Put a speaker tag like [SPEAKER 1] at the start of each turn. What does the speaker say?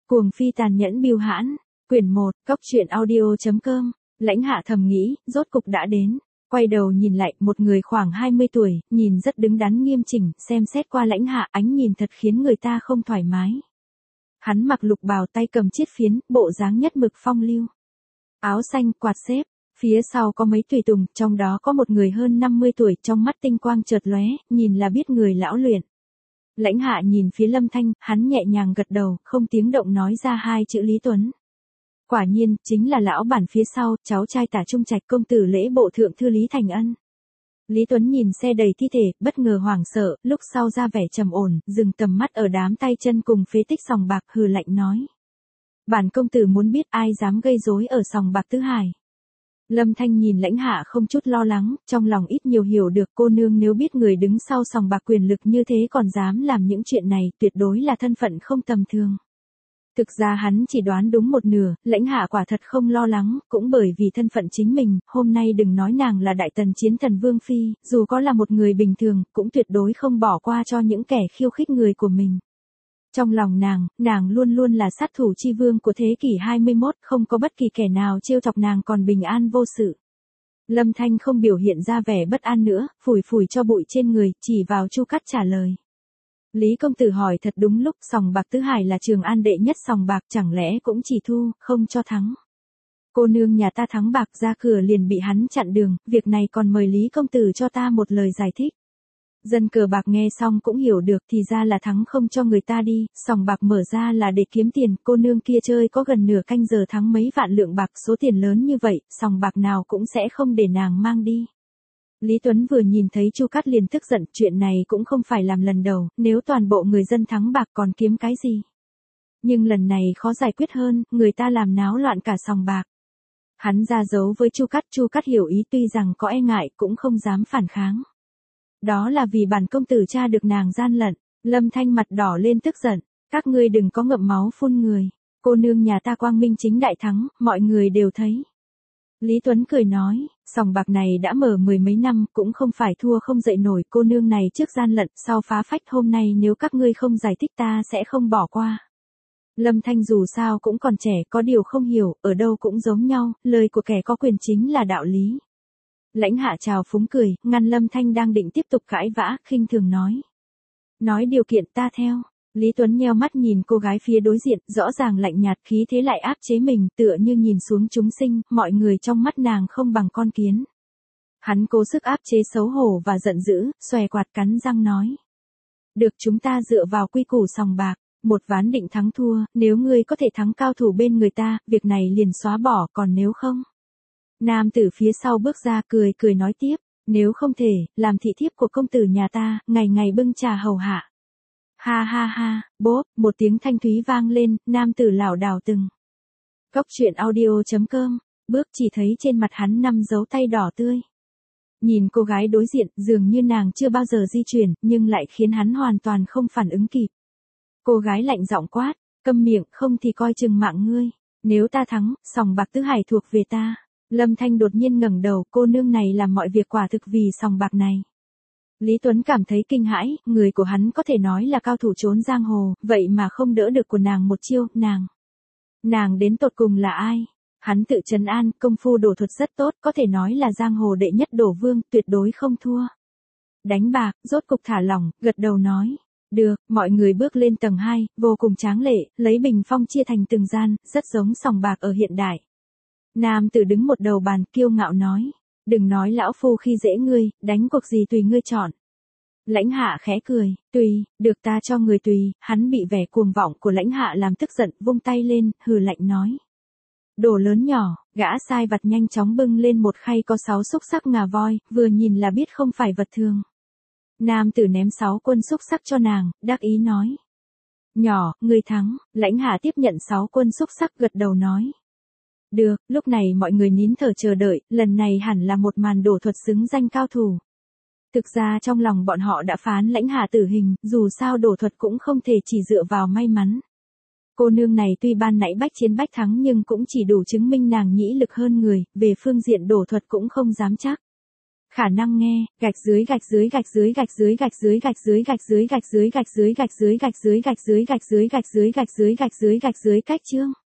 [SPEAKER 1] Cuồng phi tàn nhẫn bưu hãn. Quyển 1, Cốc truyện audio.com. Lãnh Hạ thầm nghĩ, rốt cục đã đến. Quay đầu nhìn lại, một người khoảng 20 tuổi, nhìn rất đứng đắn nghiêm chỉnh, xem xét qua Lãnh Hạ, ánh nhìn thật khiến người ta không thoải mái. Hắn mặc lục bào, tay cầm chiết phiến, bộ dáng nhất mực phong lưu. Áo xanh, quạt xếp, phía sau có mấy tùy tùng, trong đó có một người hơn 50 tuổi, trong mắt tinh quang chợt lóe, nhìn là biết người lão luyện. Lãnh Hạ nhìn phía Lâm Thanh, hắn nhẹ nhàng gật đầu, không tiếng động nói ra hai chữ Lý Tuấn. Quả nhiên, chính là lão bản phía sau, cháu trai Tả Trung Trạch, công tử lễ bộ thượng thư Lý Thành Ân. Lý Tuấn nhìn xe đầy thi thể, bất ngờ hoảng sợ, lúc sau ra vẻ trầm ổn, dừng tầm mắt ở đám tay chân cùng phế tích sòng bạc, hừ lạnh nói. Bản công tử muốn biết ai dám gây rối ở sòng bạc Tứ Hải. Lâm Thanh nhìn Lãnh Hạ không chút lo lắng, trong lòng ít nhiều hiểu được cô nương nếu biết người đứng sau sòng bạc quyền lực như thế còn dám làm những chuyện này, tuyệt đối là thân phận không tầm thường. Thực ra hắn chỉ đoán đúng một nửa, Lãnh Hạ quả thật không lo lắng, cũng bởi vì thân phận chính mình, hôm nay đừng nói nàng là đại tần chiến thần Vương Phi, dù có là một người bình thường, cũng tuyệt đối không bỏ qua cho những kẻ khiêu khích người của mình. Trong lòng nàng luôn luôn là sát thủ chi vương của thế kỷ 21, không có bất kỳ kẻ nào trêu chọc nàng còn bình an vô sự. Lâm Thanh không biểu hiện ra vẻ bất an nữa, phủi phủi cho bụi trên người, chỉ vào Chu Cắt trả lời. Lý công tử hỏi thật đúng lúc, sòng bạc Tứ Hải là Trường An đệ nhất sòng bạc, chẳng lẽ cũng chỉ thu, không cho thắng. Cô nương nhà ta thắng bạc ra cửa liền bị hắn chặn đường, việc này còn mời Lý công tử cho ta một lời giải thích. Dân cờ bạc nghe xong cũng hiểu được, thì ra là thắng không cho người ta đi, sòng bạc mở ra là để kiếm tiền, cô nương kia chơi có gần nửa canh giờ thắng mấy vạn lượng bạc, số tiền lớn như vậy, sòng bạc nào cũng sẽ không để nàng mang đi. Lý Tuấn vừa nhìn thấy Chu Cát liền tức giận, chuyện này cũng không phải làm lần đầu, nếu toàn bộ người dân thắng bạc còn kiếm cái gì. Nhưng lần này khó giải quyết hơn, người ta làm náo loạn cả sòng bạc. Hắn ra dấu với Chu Cát hiểu ý, tuy rằng có e ngại cũng không dám phản kháng. Đó là vì bản công tử tra được nàng gian lận. Lâm Thanh mặt đỏ lên tức giận, các ngươi đừng có ngậm máu phun người, cô nương nhà ta quang minh chính đại thắng, mọi người đều thấy. Lý Tuấn cười nói, sòng bạc này đã mở mười mấy năm, cũng không phải thua không dậy nổi, cô nương này trước gian lận, sau phá phách, hôm nay nếu các ngươi không giải thích ta sẽ không bỏ qua. Lâm Thanh dù sao cũng còn trẻ, có điều không hiểu, ở đâu cũng giống nhau, lời của kẻ có quyền chính là đạo lý. Lãnh Hạ chào phúng cười, ngăn Lâm Thanh đang định tiếp tục cãi vã, khinh thường nói. Nói điều kiện ta theo. Lý Tuấn nheo mắt nhìn cô gái phía đối diện, rõ ràng lạnh nhạt, khí thế lại áp chế mình, tựa như nhìn xuống chúng sinh, mọi người trong mắt nàng không bằng con kiến. Hắn cố sức áp chế xấu hổ và giận dữ, xòe quạt cắn răng nói. Được, chúng ta dựa vào quy củ sòng bạc, một ván định thắng thua, nếu ngươi có thể thắng cao thủ bên người ta, việc này liền xóa bỏ, còn nếu không. Nam tử phía sau bước ra cười nói tiếp, nếu không thể, làm thị thiếp của công tử nhà ta, ngày ngày bưng trà hầu hạ. Ha ha ha, bốp, một tiếng thanh thúy vang lên, nam tử lảo đảo từng. Cốc truyện audio.com, bước chỉ thấy trên mặt hắn 5 dấu tay đỏ tươi. Nhìn cô gái đối diện, dường như nàng chưa bao giờ di chuyển, nhưng lại khiến hắn hoàn toàn không phản ứng kịp. Cô gái lạnh giọng quát, câm miệng, không thì coi chừng mạng ngươi. Nếu ta thắng, sòng bạc Tứ Hải thuộc về ta. Lâm Thanh đột nhiên ngẩng đầu, cô nương này làm mọi việc quả thực vì sòng bạc này. Lý Tuấn cảm thấy kinh hãi, người của hắn có thể nói là cao thủ trốn giang hồ, vậy mà không đỡ được của nàng một chiêu, nàng đến tột cùng là ai? Hắn tự trấn an, công phu đổ thuật rất tốt, có thể nói là giang hồ đệ nhất đổ vương, tuyệt đối không thua. Đánh bạc, rốt cục thả lỏng, gật đầu nói. Được, mọi người bước lên tầng 2, vô cùng tráng lệ, lấy bình phong chia thành từng gian, rất giống sòng bạc ở hiện đại. Nam tử đứng một đầu bàn, kiêu ngạo nói. Đừng nói lão phu khi dễ ngươi, đánh cuộc gì tùy ngươi chọn. Lãnh Hạ khẽ cười, tùy, được ta cho người tùy, hắn bị vẻ cuồng vọng của Lãnh Hạ làm tức giận, vung tay lên, hừ lạnh nói. Đồ lớn nhỏ, gã sai vặt nhanh chóng bưng lên một khay có 6 xúc xắc ngà voi, vừa nhìn là biết không phải vật thường. Nam tử ném 6 quân xúc xắc cho nàng, đắc ý nói. Nhỏ, ngươi thắng, Lãnh Hạ tiếp nhận 6 quân xúc xắc gật đầu nói. Được, lúc này mọi người nín thở chờ đợi, lần này hẳn là một màn đổ thuật xứng danh cao thủ. Thực ra trong lòng bọn họ đã phán Lãnh Hạ tử hình, dù sao đổ thuật cũng không thể chỉ dựa vào may mắn. Cô nương này tuy ban nãy bách chiến bách thắng nhưng cũng chỉ đủ chứng minh nàng nhĩ lực hơn người, về phương diện đổ thuật cũng không dám chắc. Khả năng nghe, gạch dưới gạch dưới gạch dưới gạch dưới gạch dưới gạch dưới gạch dưới gạch dưới gạch dưới gạch dưới gạch dưới gạch dưới gạch dưới gạch dưới gạch dưới gạch dưới gạch dưới cách chương.